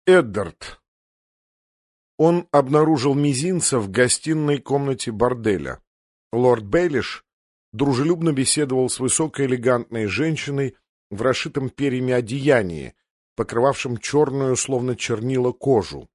Эддард. Он обнаружил мизинца в гостиной комнате борделя. Лорд Бейлиш дружелюбно беседовал с высокой элегантной женщиной в расшитом перьями одеянии, покрывавшем черную, словно чернила, кожу.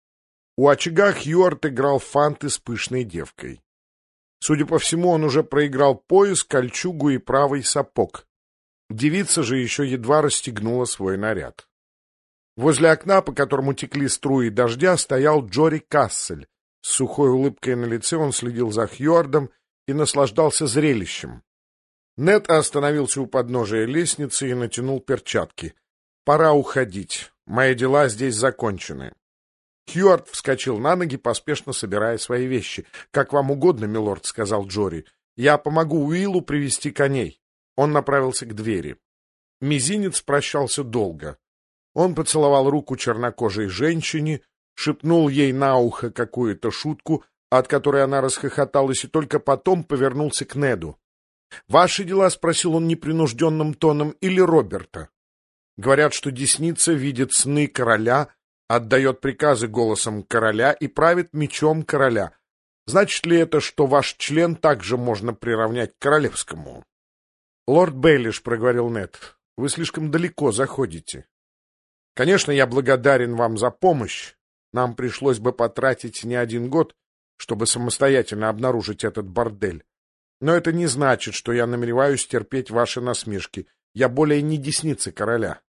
У очага Хьюарт играл фанты с пышной девкой. Судя по всему, он уже проиграл пояс, кольчугу и правый сапог. Девица же еще едва расстегнула свой наряд. Возле окна, по которому текли струи дождя, стоял Джори Кассель. С сухой улыбкой на лице он следил за Хьюардом и наслаждался зрелищем. Нед остановился у подножия лестницы и натянул перчатки. «Пора уходить. Мои дела здесь закончены». Хьюард вскочил на ноги, поспешно собирая свои вещи. «Как вам угодно, милорд», — сказал Джори. «Я помогу Уиллу привести коней». Он направился к двери. Мизинец прощался долго. Он поцеловал руку чернокожей женщине, шепнул ей на ухо какую-то шутку, от которой она расхохоталась, и только потом повернулся к Неду. «Ваши дела?» — спросил он непринужденным тоном. «Или Роберта?» Говорят, что десница видит сны короля, отдает приказы голосом короля и правит мечом короля. Значит ли это, что ваш член также можно приравнять к королевскому? «Лорд Бейлиш», — проговорил Нед, — «вы слишком далеко заходите. Конечно, я благодарен вам за помощь. Нам пришлось бы потратить не один год, чтобы самостоятельно обнаружить этот бордель. Но это не значит, что я намереваюсь терпеть ваши насмешки. Я более не десница короля».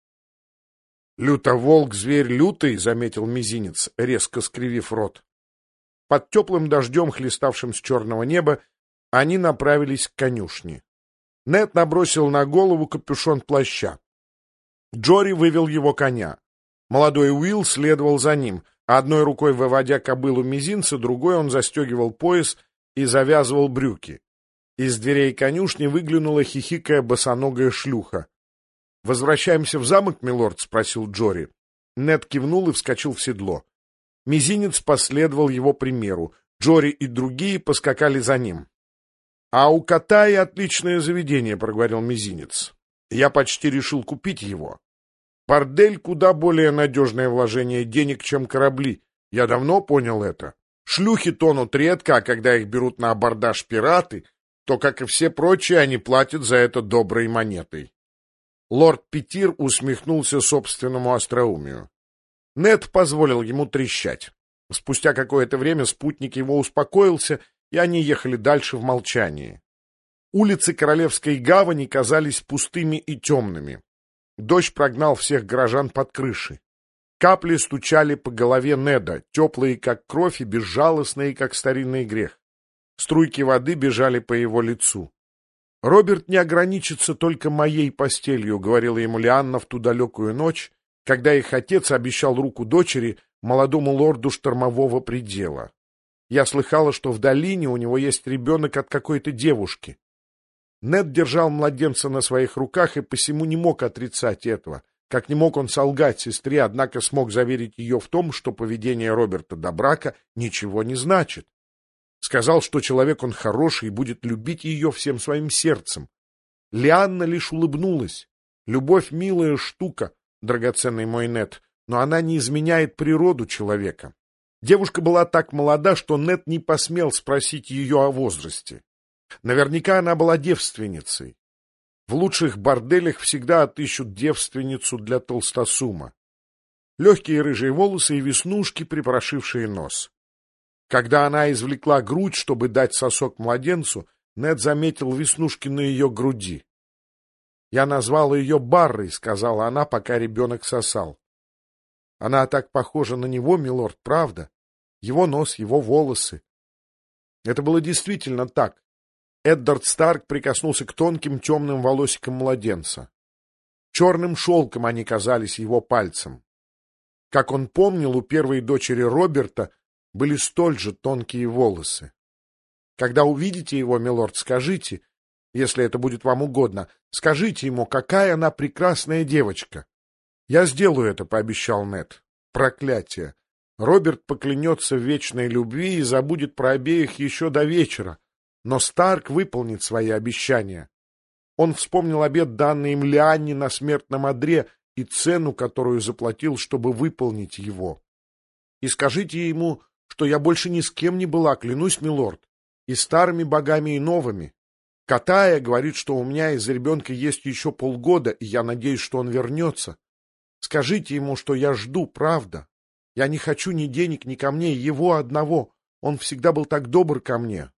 «Лютоволк, зверь лютый», — заметил мизинец, резко скривив рот. Под теплым дождем, хлеставшим с черного неба, они направились к конюшне. Нед набросил на голову капюшон плаща. Джори вывел его коня. Молодой Уилл следовал за ним, одной рукой выводя кобылу мизинца, другой он застегивал пояс и завязывал брюки. Из дверей конюшни выглянула хихикая босоногая шлюха. «Возвращаемся в замок, милорд?» — спросил Джори. Нед кивнул и вскочил в седло. Мизинец последовал его примеру. Джори и другие поскакали за ним. «А у Катаи отличное заведение», — проговорил мизинец. «Я почти решил купить его. Бордель — куда более надежное вложение денег, чем корабли. Я давно понял это. Шлюхи тонут редко, а когда их берут на абордаж пираты, то, как и все прочие, они платят за это доброй монетой». Лорд Петир усмехнулся собственному остроумию. Нед позволил ему трещать. Спустя какое-то время спутник его успокоился, и они ехали дальше в молчании. Улицы Королевской гавани казались пустыми и темными. Дождь прогнал всех горожан под крыши. Капли стучали по голове Неда, теплые, как кровь, и безжалостные, как старинный грех. Струйки воды бежали по его лицу. «Роберт не ограничится только моей постелью», — говорила ему Лианна в ту далекую ночь, когда их отец обещал руку дочери, молодому лорду штормового предела. «Я слыхала, что в долине у него есть ребенок от какой-то девушки». Нед держал младенца на своих руках и посему не мог отрицать этого. Как не мог он солгать сестре, однако смог заверить ее в том, что поведение Роберта до брака ничего не значит. Сказал, что человек он хороший и будет любить ее всем своим сердцем. Лианна лишь улыбнулась. Любовь — милая штука, драгоценный мой Нед, но она не изменяет природу человека. Девушка была так молода, что Нед не посмел спросить ее о возрасте. Наверняка она была девственницей. В лучших борделях всегда отыщут девственницу для толстосума. Легкие рыжие волосы и веснушки, припорошившие нос. Когда она извлекла грудь, чтобы дать сосок младенцу, Нед заметил веснушки на ее груди. «Я назвала ее Баррой», — сказала она, пока ребенок сосал. «Она так похожа на него, милорд, правда? Его нос, его волосы». Это было действительно так. Эддард Старк прикоснулся к тонким темным волосикам младенца. Черным шелком они казались его пальцем. Как он помнил, у первой дочери Роберта были столь же тонкие волосы. Когда увидите его, милорд, скажите, если это будет вам угодно, скажите ему, какая она прекрасная девочка. — Я сделаю это, — пообещал Нед. Проклятие! Роберт поклянется в вечной любви и забудет про обеих еще до вечера. Но Старк выполнит свои обещания. Он вспомнил обет, данный им Лианне на смертном одре, и цену, которую заплатил, чтобы выполнить его. И скажите ему, что я больше ни с кем не была, клянусь, милорд, и старыми богами, и новыми. Катая говорит, что у меня из-за ребенка есть еще полгода, и я надеюсь, что он вернется. Скажите ему, что я жду, правда. Я не хочу ни денег, ни камней, его одного. Он всегда был так добр ко мне.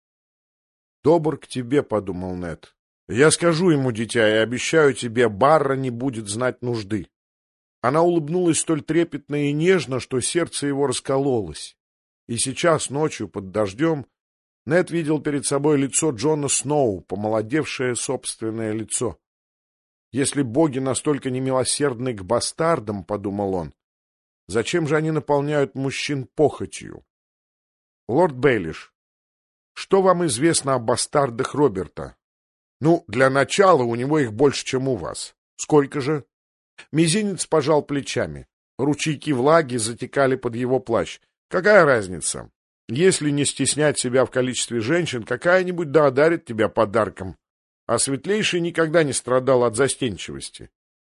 — Добр к тебе, — подумал Нед. — Я скажу ему, дитя, и обещаю тебе, Барра не будет знать нужды. Она улыбнулась столь трепетно и нежно, что сердце его раскололось. И сейчас, ночью, под дождем, Нед видел перед собой лицо Джона Сноу, помолодевшее собственное лицо. «Если боги настолько немилосердны к бастардам, — подумал он, — зачем же они наполняют мужчин похотью? Лорд Бейлиш, что вам известно о бастардах Роберта? Ну, для начала у него их больше, чем у вас. Сколько же?» Мизинец пожал плечами. Ручейки влаги затекали под его плащ. «Какая разница? Если не стеснять себя в количестве женщин, какая-нибудь да одарит тебя подарком. А Светлейший никогда не страдал от застенчивости.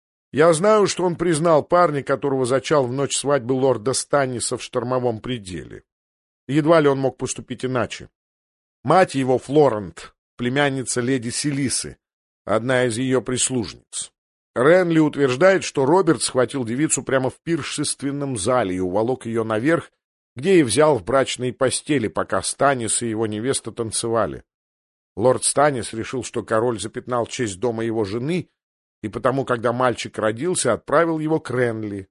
Я знаю, что он признал парня, которого зачал в ночь свадьбы лорда Станниса в Штормовом пределе. Едва ли он мог поступить иначе. Мать его, Флорент, племянница леди Селисы, одна из ее прислужниц. Ренли утверждает, что Роберт схватил девицу прямо в пиршественном зале и уволок ее наверх, где и взял в брачной постели, пока Станнис и его невеста танцевали. Лорд Станнис решил, что король запятнал честь дома его жены, и потому, когда мальчик родился, отправил его к Ренли.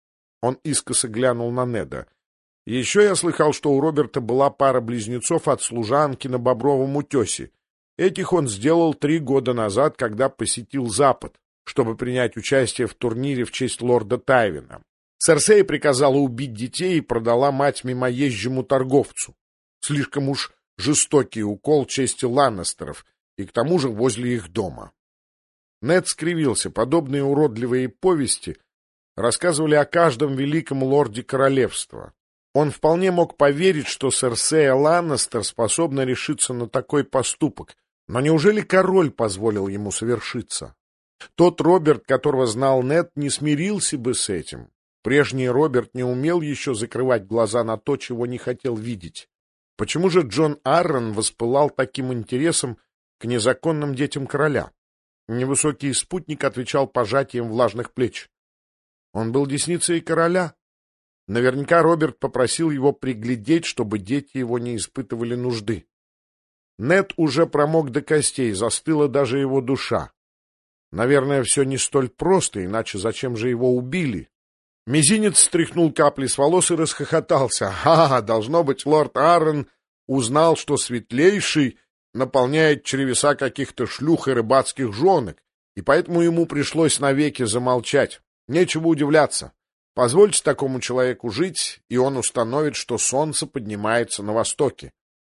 Он искоса глянул на Неда. Еще я слыхал, что у Роберта была пара близнецов от служанки на Бобровом утесе. Этих он сделал 3 года назад, когда посетил Запад, чтобы принять участие в турнире в честь лорда Тайвина. Серсея приказала убить детей и продала мать мимоезжему торговцу. Слишком уж жестокий укол чести Ланнестеров, и к тому же возле их дома. Нед скривился. Подобные уродливые повести рассказывали о каждом великом лорде королевства. Он вполне мог поверить, что Серсея Ланнестер способна решиться на такой поступок, но неужели король позволил ему совершиться? Тот Роберт, которого знал Нед, не смирился бы с этим. Прежний Роберт не умел еще закрывать глаза на то, чего не хотел видеть. Почему же Джон Аррен воспылал таким интересом к незаконным детям короля? Невысокий спутник отвечал пожатием влажных плеч. Он был десницей короля. Наверняка Роберт попросил его приглядеть, чтобы дети его не испытывали нужды. Нед уже промок до костей, застыла даже его душа. Наверное, все не столь просто, иначе зачем же его убили? Мизинец стряхнул капли с волос и расхохотался. Должно быть, лорд Аррен узнал, что Светлейший наполняет чревеса каких-то шлюх и рыбацких жонок, и поэтому ему пришлось навеки замолчать. Нечего удивляться. Позвольте такому человеку жить, и он установит, что солнце поднимается на востоке.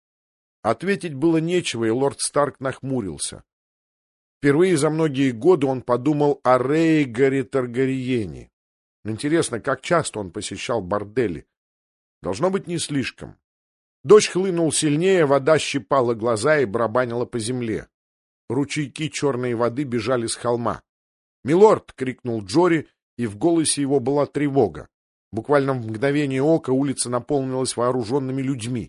Ответить было нечего, и лорд Старк нахмурился. Впервые за многие годы он подумал о Рейгаре Таргариене. Интересно, как часто он посещал бордели? Должно быть, не слишком. Дождь хлынул сильнее, вода щипала глаза и барабанила по земле. Ручейки черной воды бежали с холма. «Милорд!» — крикнул Джори, и в голосе его была тревога. Буквально в мгновение ока улица наполнилась вооруженными людьми.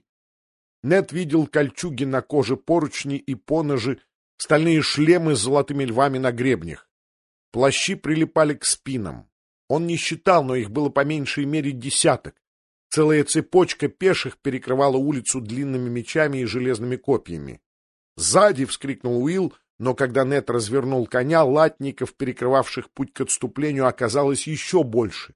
Нед видел кольчуги на коже, поручни и поножи, стальные шлемы с золотыми львами на гребнях. Плащи прилипали к спинам. Он не считал, но их было по меньшей мере 10. Целая цепочка пеших перекрывала улицу длинными мечами и железными копьями. «Сзади!» — вскрикнул Уилл, но когда Нед развернул коня, латников, перекрывавших путь к отступлению, оказалось еще больше.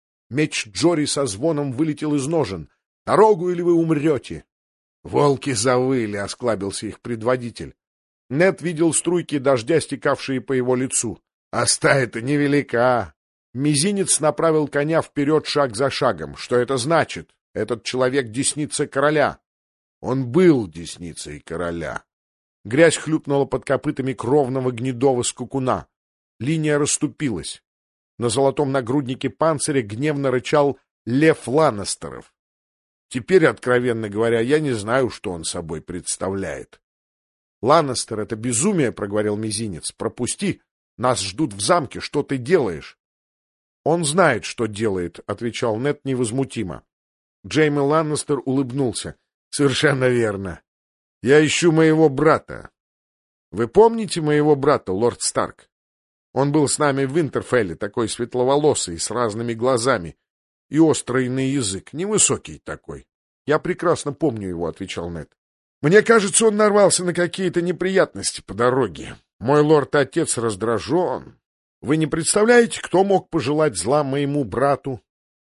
Меч Джори со звоном вылетел из ножен. «Дорогу, или вы умрете!» «Волки завыли!» — осклабился их предводитель. Нед видел струйки дождя, стекавшие по его лицу. «А стая-то невелика!» Мизинец направил коня вперед шаг за шагом. Что это значит? Этот человек — десница короля. Он был десницей короля. Грязь хлюпнула под копытами кровного гнедого скакуна. Линия расступилась. На золотом нагруднике панциря гневно рычал лев Ланнестеров. Теперь, откровенно говоря, я не знаю, что он собой представляет. — Ланнестер, это безумие, — проговорил Мизинец. — Пропусти! Нас ждут в замке. Что ты делаешь? «Он знает, что делает», — отвечал Нед невозмутимо. Джейми Ланнистер улыбнулся. «Совершенно верно. Я ищу моего брата. Вы помните моего брата, лорд Старк? Он был с нами в Винтерфелле, такой светловолосый, с разными глазами и острый на язык, невысокий такой». «Я прекрасно помню его», — отвечал Нед. «Мне кажется, он нарвался на какие-то неприятности по дороге. Мой лорд-отец раздражен. Вы не представляете, кто мог пожелать зла моему брату?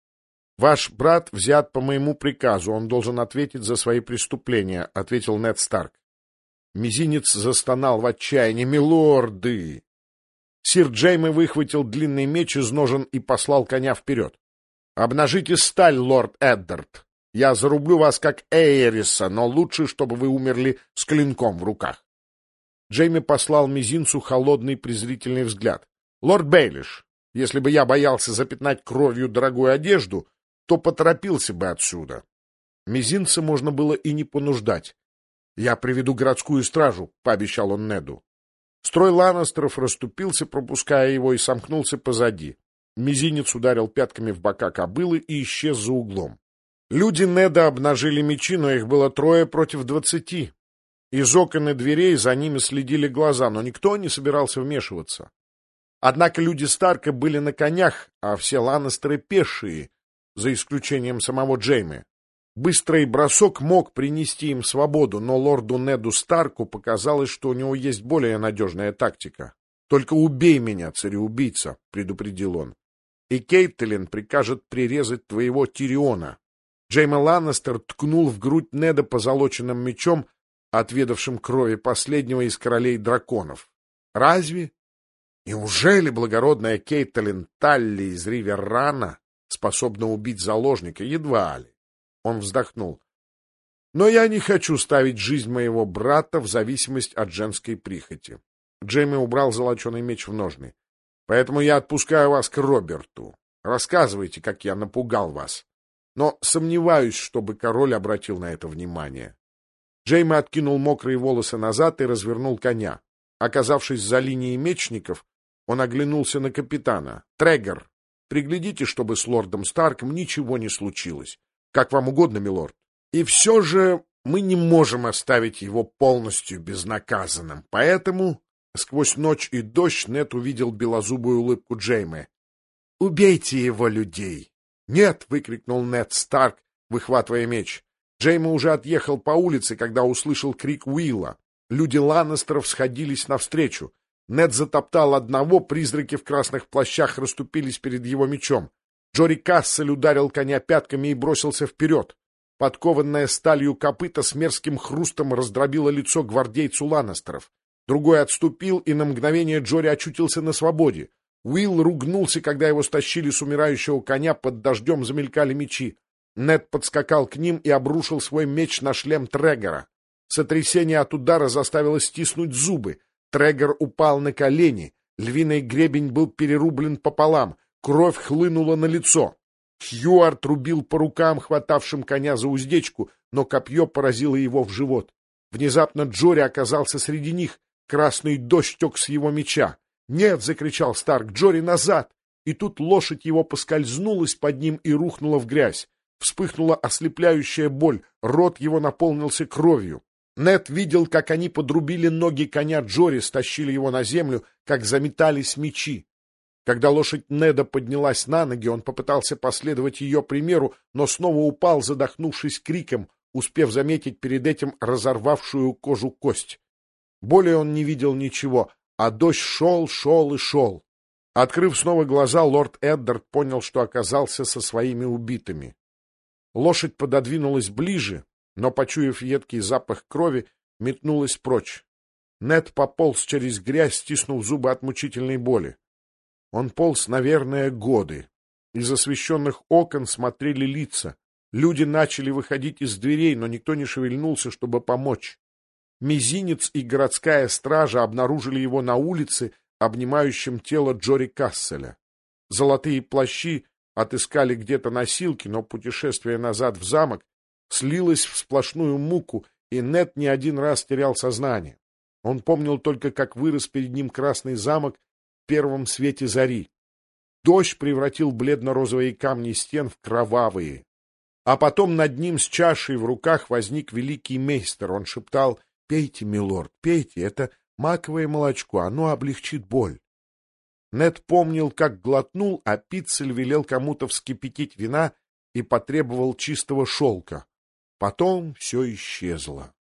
Ваш брат взят по моему приказу, он должен ответить за свои преступления», — ответил Нед Старк. Мизинец застонал в отчаянии. «Милорды!» Сир Джейми выхватил длинный меч из ножен и послал коня вперед. «Обнажите сталь, лорд Эддард. Я зарублю вас, как Эйриса, но лучше, чтобы вы умерли с клинком в руках». Джейми послал мизинцу холодный презрительный взгляд. «Лорд Бейлиш, если бы я боялся запятнать кровью дорогую одежду, то поторопился бы отсюда». Мизинца можно было и не понуждать. «Я приведу городскую стражу», — пообещал он Неду. Строй Ланнистеров расступился, пропуская его, и сомкнулся позади. Мизинец ударил пятками в бока кобылы и исчез за углом. Люди Неда обнажили мечи, но их было 3 против 20. Из окон и дверей за ними следили глаза, но никто не собирался вмешиваться. Однако люди Старка были на конях, а все Ланнистеры пешие, за исключением самого Джейми. Быстрый бросок мог принести им свободу, но лорду Неду Старку показалось, что у него есть более надежная тактика. «Только убей меня, цареубийца», — предупредил он, — «и Кейтлин прикажет прирезать твоего Тириона». Джейми Ланнистер ткнул в грудь Неда позолоченным мечом, отведавшим крови последнего из королей драконов. «Разве? Неужели благородная Кейтлин Талли из Риверрана способна убить заложника? Едва ли». Он вздохнул. «Но я не хочу ставить жизнь моего брата в зависимость от женской прихоти». Джейми убрал золоченый меч в ножны. «Поэтому я отпускаю вас к Роберту. Рассказывайте, как я напугал вас. Но сомневаюсь, чтобы король обратил на это внимание». Джейми откинул мокрые волосы назад и развернул коня. Оказавшись за линией мечников, он оглянулся на капитана. «Трегор, приглядите, чтобы с лордом Старком ничего не случилось. Как вам угодно, милорд. И все же мы не можем оставить его полностью безнаказанным. Поэтому...» Сквозь ночь и дождь Нед увидел белозубую улыбку Джейми. «Убейте его, людей!» «Нет!» — выкрикнул Нед Старк, выхватывая меч. Джейми уже отъехал по улице, когда услышал крик Уилла. Люди Ланнистеров сходились навстречу. Нед затоптал одного, призраки в красных плащах расступились перед его мечом. Джори Кассель ударил коня пятками и бросился вперед. Подкованная сталью копыта с мерзким хрустом раздробило лицо гвардейцу Ланнистеров. Другой отступил, и на мгновение Джори очутился на свободе. Уилл ругнулся, когда его стащили с умирающего коня, под дождем замелькали мечи. Нед подскакал к ним и обрушил свой меч на шлем Трегора. Сотрясение от удара заставило стиснуть зубы. Трегор упал на колени. Львиный гребень был перерублен пополам. Кровь хлынула на лицо. Хьюарт рубил по рукам, хватавшим коня за уздечку, но копье поразило его в живот. Внезапно Джори оказался среди них. Красный дождь тек с его меча. «Нет!» — закричал Старк. «Джори, назад!» И тут лошадь его поскользнулась под ним и рухнула в грязь. Вспыхнула ослепляющая боль, рот его наполнился кровью. Нед видел, как они подрубили ноги коня Джори, стащили его на землю, как заметались мечи. Когда лошадь Неда поднялась на ноги, он попытался последовать ее примеру, но снова упал, задохнувшись криком, успев заметить перед этим разорвавшую кожу кость. Более он не видел ничего, а дождь шел, шел и шел. Открыв снова глаза, лорд Эддард понял, что оказался со своими убитыми. Лошадь пододвинулась ближе, но, почуяв едкий запах крови, метнулась прочь. Нед пополз через грязь, стиснув зубы от мучительной боли. Он полз, наверное, годы. Из освещенных окон смотрели лица. Люди начали выходить из дверей, но никто не шевельнулся, чтобы помочь. Мизинец и городская стража обнаружили его на улице, обнимающем тело Джори Касселя. Золотые плащи отыскали где-то носилки, но путешествие назад в замок слилось в сплошную муку, и Нед не один раз терял сознание. Он помнил только, как вырос перед ним красный замок в первом свете зари. Дождь превратил бледно-розовые камни стен в кровавые. А потом над ним с чашей в руках возник великий мейстер. Он шептал: «Пейте, милорд, пейте, это маковое молочко, оно облегчит боль». Нед помнил, как глотнул, а Пиццель велел кому-то вскипятить вина и потребовал чистого шелка. Потом все исчезло.